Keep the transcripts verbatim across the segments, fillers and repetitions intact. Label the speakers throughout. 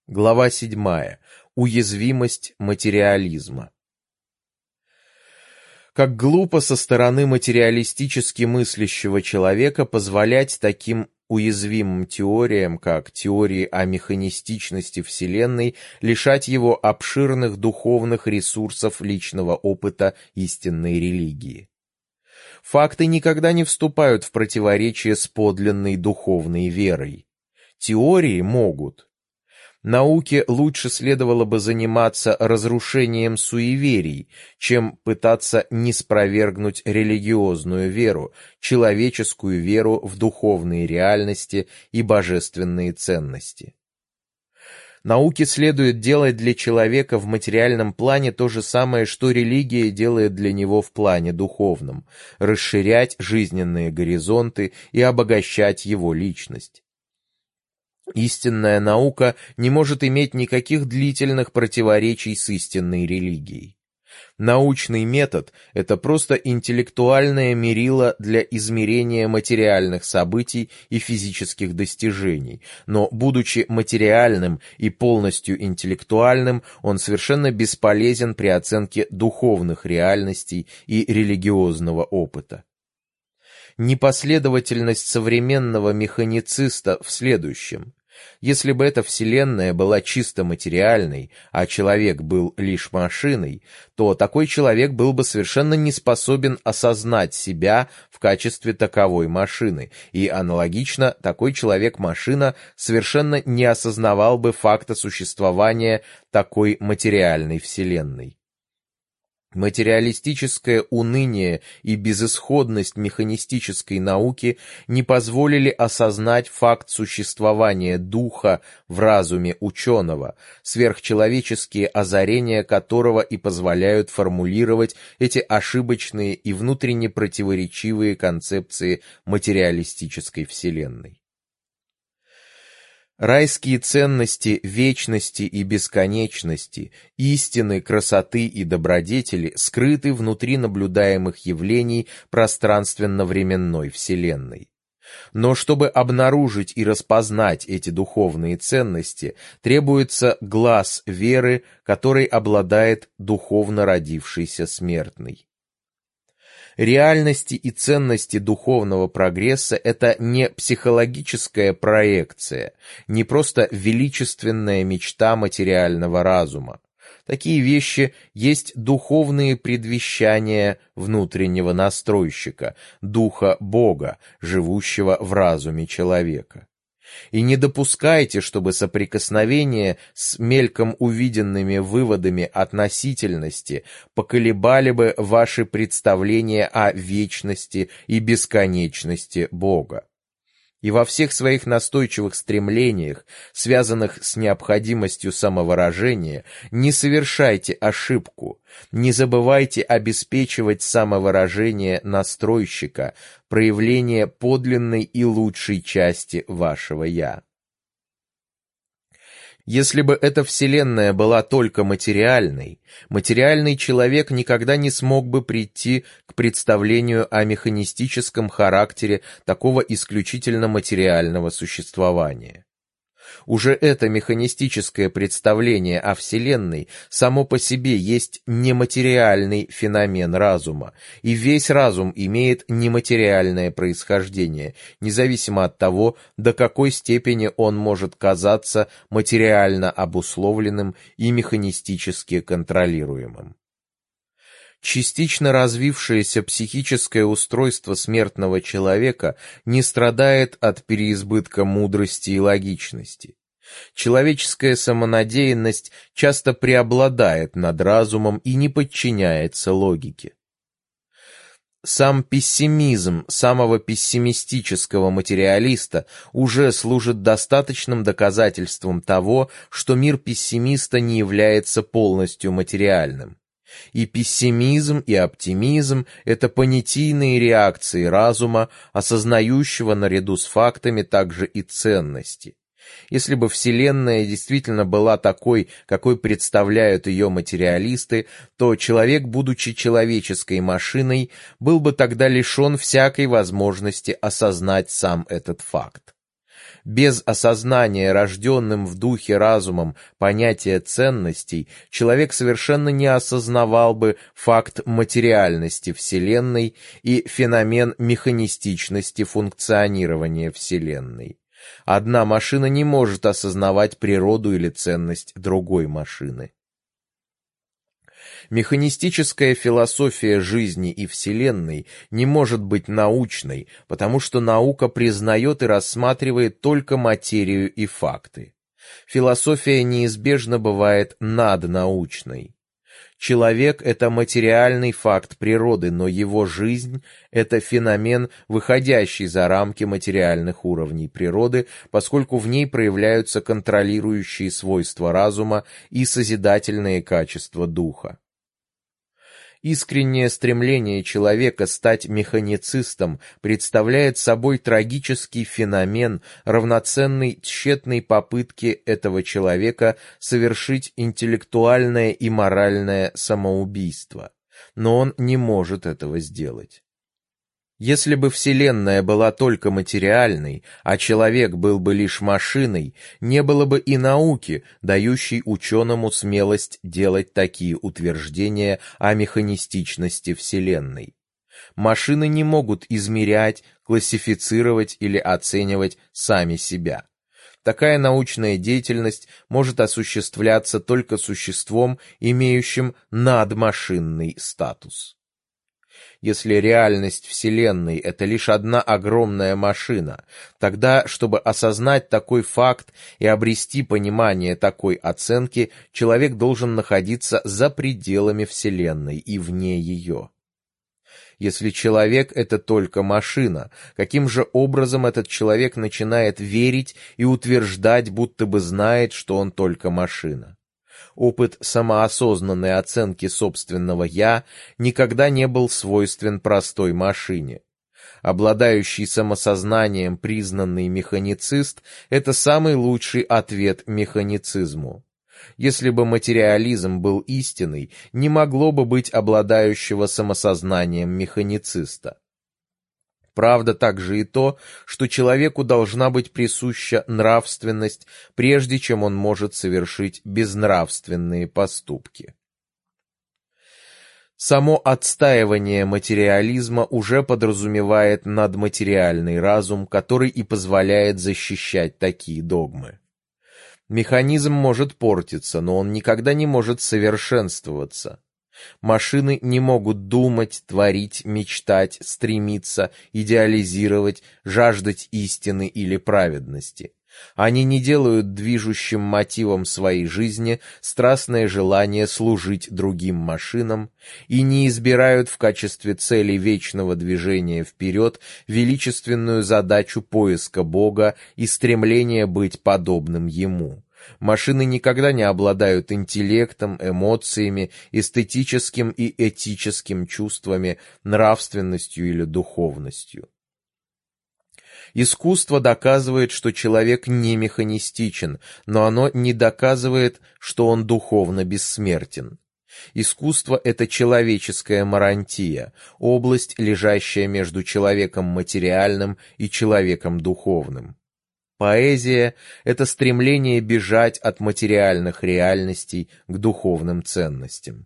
Speaker 1: Глава седьмая. Уязвимость материализма. Как глупо со стороны материалистически мыслящего человека позволять таким уязвимым теориям, как теории о механистичности Вселенной, лишать его обширных духовных ресурсов личного опыта истинной религии. Факты никогда не вступают в противоречие с подлинной духовной верой. Теории могут. Науке лучше следовало бы заниматься разрушением суеверий, чем пытаться ниспровергнуть религиозную веру, человеческую веру в духовные реальности и божественные ценности. Науке следует делать для человека в материальном плане то же самое, что религия делает для него в плане духовном – расширять жизненные горизонты и обогащать его личность. Истинная наука не может иметь никаких длительных противоречий с истинной религией. Научный метод – это просто интеллектуальное мерило для измерения материальных событий и физических достижений, но, будучи материальным и полностью интеллектуальным, он совершенно бесполезен при оценке духовных реальностей и религиозного опыта. Непоследовательность современного механициста в следующем. Если бы эта Вселенная была чисто материальной, а человек был лишь машиной, то такой человек был бы совершенно не способен осознать себя в качестве таковой машины, и аналогично такой человек-машина совершенно не осознавал бы факта существования такой материальной Вселенной. Материалистическое уныние и безысходность механистической науки не позволили осознать факт существования духа в разуме ученого, сверхчеловеческие озарения которого и позволяют формулировать эти ошибочные и внутренне противоречивые концепции материалистической вселенной. Райские ценности вечности и бесконечности, истины, красоты и добродетели скрыты внутри наблюдаемых явлений пространственно-временной Вселенной. Но чтобы обнаружить и распознать эти духовные ценности, требуется глаз веры, который обладает духовно родившийся смертный. Реальности и ценности духовного прогресса – это не психологическая проекция, не просто величественная мечта материального разума. Такие вещи есть духовные предвещания внутреннего настройщика, духа Бога, живущего в разуме человека. И не допускайте, чтобы соприкосновение с мельком увиденными выводами относительности поколебали бы ваши представления о вечности и бесконечности Бога. И во всех своих настойчивых стремлениях, связанных с необходимостью самовыражения, не совершайте ошибку, не забывайте обеспечивать самовыражение настройщика, проявление подлинной и лучшей части вашего «я». Если бы эта Вселенная была только материальной, материальный человек никогда не смог бы прийти к представлению о механистическом характере такого исключительно материального существования. Уже это механистическое представление о Вселенной само по себе есть нематериальный феномен разума, и весь разум имеет нематериальное происхождение, независимо от того, до какой степени он может казаться материально обусловленным и механистически контролируемым. Частично развившееся психическое устройство смертного человека не страдает от переизбытка мудрости и логичности. Человеческая самонадеянность часто преобладает над разумом и не подчиняется логике. Сам пессимизм самого пессимистического материалиста уже служит достаточным доказательством того, что мир пессимиста не является полностью материальным. И пессимизм, и оптимизм – это понятийные реакции разума, осознающего наряду с фактами также и ценности. Если бы Вселенная действительно была такой, какой представляют ее материалисты, то человек, будучи человеческой машиной, был бы тогда лишен всякой возможности осознать сам этот факт. Без осознания рожденным в духе разумом понятия ценностей человек совершенно не осознавал бы факт материальности Вселенной и феномен механистичности функционирования Вселенной. Одна машина не может осознавать природу или ценность другой машины. Механистическая философия жизни и Вселенной не может быть научной, потому что наука признает и рассматривает только материю и факты. Философия неизбежно бывает наднаучной. Человек — это материальный факт природы, но его жизнь — это феномен, выходящий за рамки материальных уровней природы, поскольку в ней проявляются контролирующие свойства разума и созидательные качества духа. Искреннее стремление человека стать механицистом представляет собой трагический феномен, равноценный тщетной попытке этого человека совершить интеллектуальное и моральное самоубийство. Но он не может этого сделать. Если бы Вселенная была только материальной, а человек был бы лишь машиной, не было бы и науки, дающей ученому смелость делать такие утверждения о механистичности Вселенной. Машины не могут измерять, классифицировать или оценивать сами себя. Такая научная деятельность может осуществляться только существом, имеющим надмашинный статус. Если реальность Вселенной — это лишь одна огромная машина, тогда, чтобы осознать такой факт и обрести понимание такой оценки, человек должен находиться за пределами Вселенной и вне ее. Если человек — это только машина, каким же образом этот человек начинает верить и утверждать, будто бы знает, что он только машина? Опыт самоосознанной оценки собственного «я» никогда не был свойствен простой машине. Обладающий самосознанием признанный механицист — это самый лучший ответ механицизму. Если бы материализм был истиной, не могло бы быть обладающего самосознанием механициста. Правда также и то, что человеку должна быть присуща нравственность, прежде чем он может совершить безнравственные поступки. Само отстаивание материализма уже подразумевает надматериальный разум, который и позволяет защищать такие догмы. Механизм может портиться, но он никогда не может совершенствоваться. Машины не могут думать, творить, мечтать, стремиться, идеализировать, жаждать истины или праведности. Они не делают движущим мотивом своей жизни страстное желание служить другим машинам и не избирают в качестве цели вечного движения вперед величественную задачу поиска Бога и стремления быть подобным Ему. Машины никогда не обладают интеллектом, эмоциями, эстетическим и этическим чувствами, нравственностью или духовностью. Искусство доказывает, что человек не механистичен, но оно не доказывает, что он духовно бессмертен. Искусство — это человеческая марантия, область, лежащая между человеком материальным и человеком духовным. Поэзия — это стремление бежать от материальных реальностей к духовным ценностям.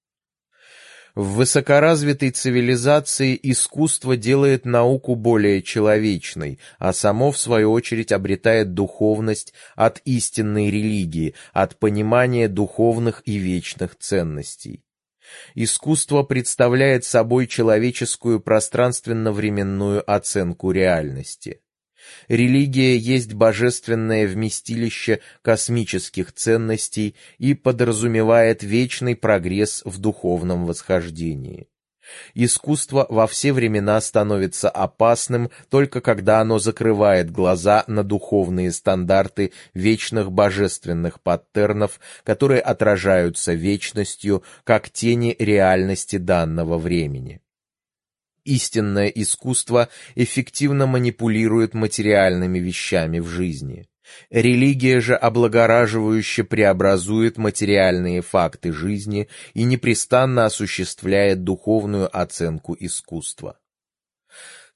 Speaker 1: В высокоразвитой цивилизации искусство делает науку более человечной, а само, в свою очередь, обретает духовность от истинной религии, от понимания духовных и вечных ценностей. Искусство представляет собой человеческую пространственно-временную оценку реальности. Религия есть божественное вместилище космических ценностей и подразумевает вечный прогресс в духовном восхождении. Искусство во все времена становится опасным только когда оно закрывает глаза на духовные стандарты вечных божественных паттернов, которые отражаются вечностью, как тени реальности данного времени. Истинное искусство эффективно манипулирует материальными вещами в жизни. Религия же облагораживающе преобразует материальные факты жизни и непрестанно осуществляет духовную оценку искусства.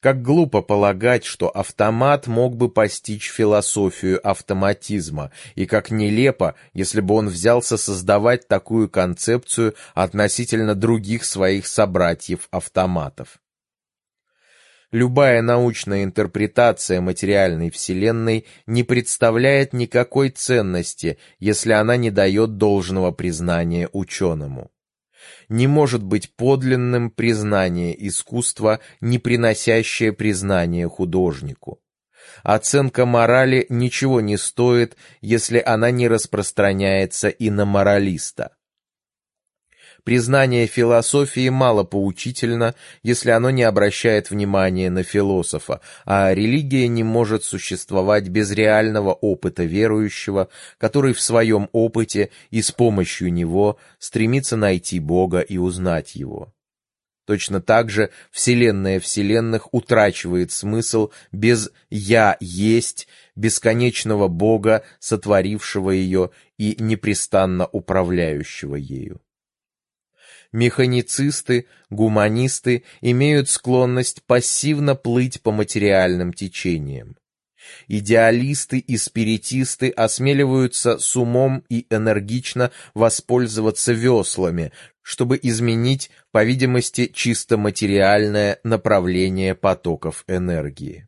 Speaker 1: Как глупо полагать, что автомат мог бы постичь философию автоматизма, и как нелепо, если бы он взялся создавать такую концепцию относительно других своих собратьев-автоматов. Любая научная интерпретация материальной Вселенной не представляет никакой ценности, если она не дает должного признания ученому. Не может быть подлинным признание искусства, не приносящее признание художнику. Оценка морали ничего не стоит, если она не распространяется и на моралиста. Признание философии мало поучительно, если оно не обращает внимания на философа, а религия не может существовать без реального опыта верующего, который в своем опыте и с помощью него стремится найти Бога и узнать Его. Точно так же Вселенная вселенных утрачивает смысл без «Я есть», бесконечного Бога, сотворившего ее и непрестанно управляющего ею. Механицисты, гуманисты имеют склонность пассивно плыть по материальным течениям. Идеалисты и спиритисты осмеливаются с умом и энергично воспользоваться веслами, чтобы изменить, по видимости, чисто материальное направление потоков энергии.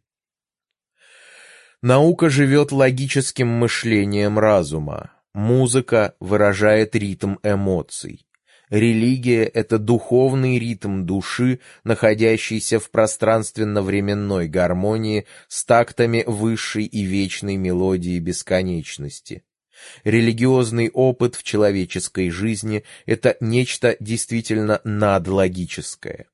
Speaker 1: Наука живет логическим мышлением разума. Музыка выражает ритм эмоций. Религия — это духовный ритм души, находящийся в пространственно-временной гармонии с тактами высшей и вечной мелодии бесконечности. Религиозный опыт в человеческой жизни — это нечто действительно надлогическое.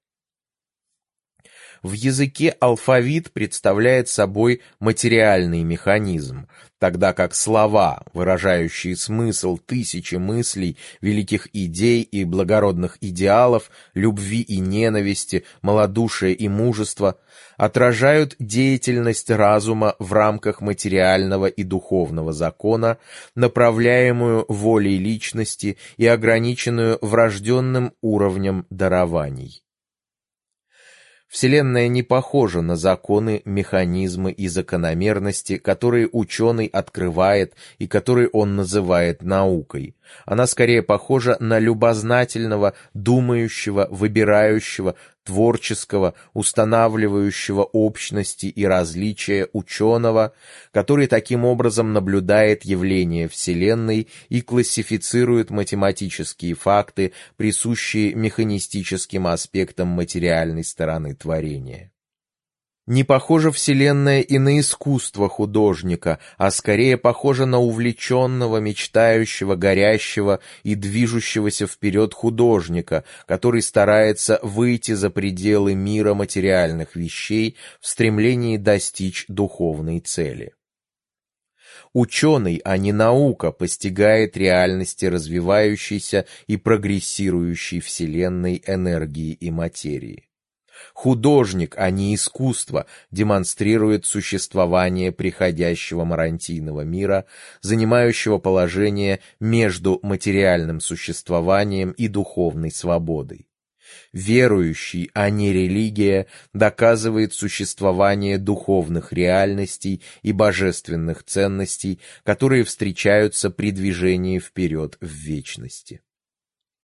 Speaker 1: В языке алфавит представляет собой материальный механизм, тогда как слова, выражающие смысл тысячи мыслей, великих идей и благородных идеалов, любви и ненависти, малодушия и мужества, отражают деятельность разума в рамках материального и духовного закона, направляемую волей личности и ограниченную врожденным уровнем дарований. Вселенная не похожа на законы, механизмы и закономерности, которые ученый открывает и которые он называет наукой. Она скорее похожа на любознательного, думающего, выбирающего, творческого, устанавливающего общности и различия ученого, который таким образом наблюдает явления Вселенной и классифицирует математические факты, присущие механистическим аспектам материальной стороны творения. Не похожа Вселенная и на искусство художника, а скорее похожа на увлеченного, мечтающего, горящего и движущегося вперед художника, который старается выйти за пределы мира материальных вещей в стремлении достичь духовной цели. Ученый, а не наука, постигает реальности развивающейся и прогрессирующей Вселенной энергии и материи. Художник, а не искусство, демонстрирует существование приходящего марантийного мира, занимающего положение между материальным существованием и духовной свободой. Верующий, а не религия, доказывает существование духовных реальностей и божественных ценностей, которые встречаются при движении вперед в вечности.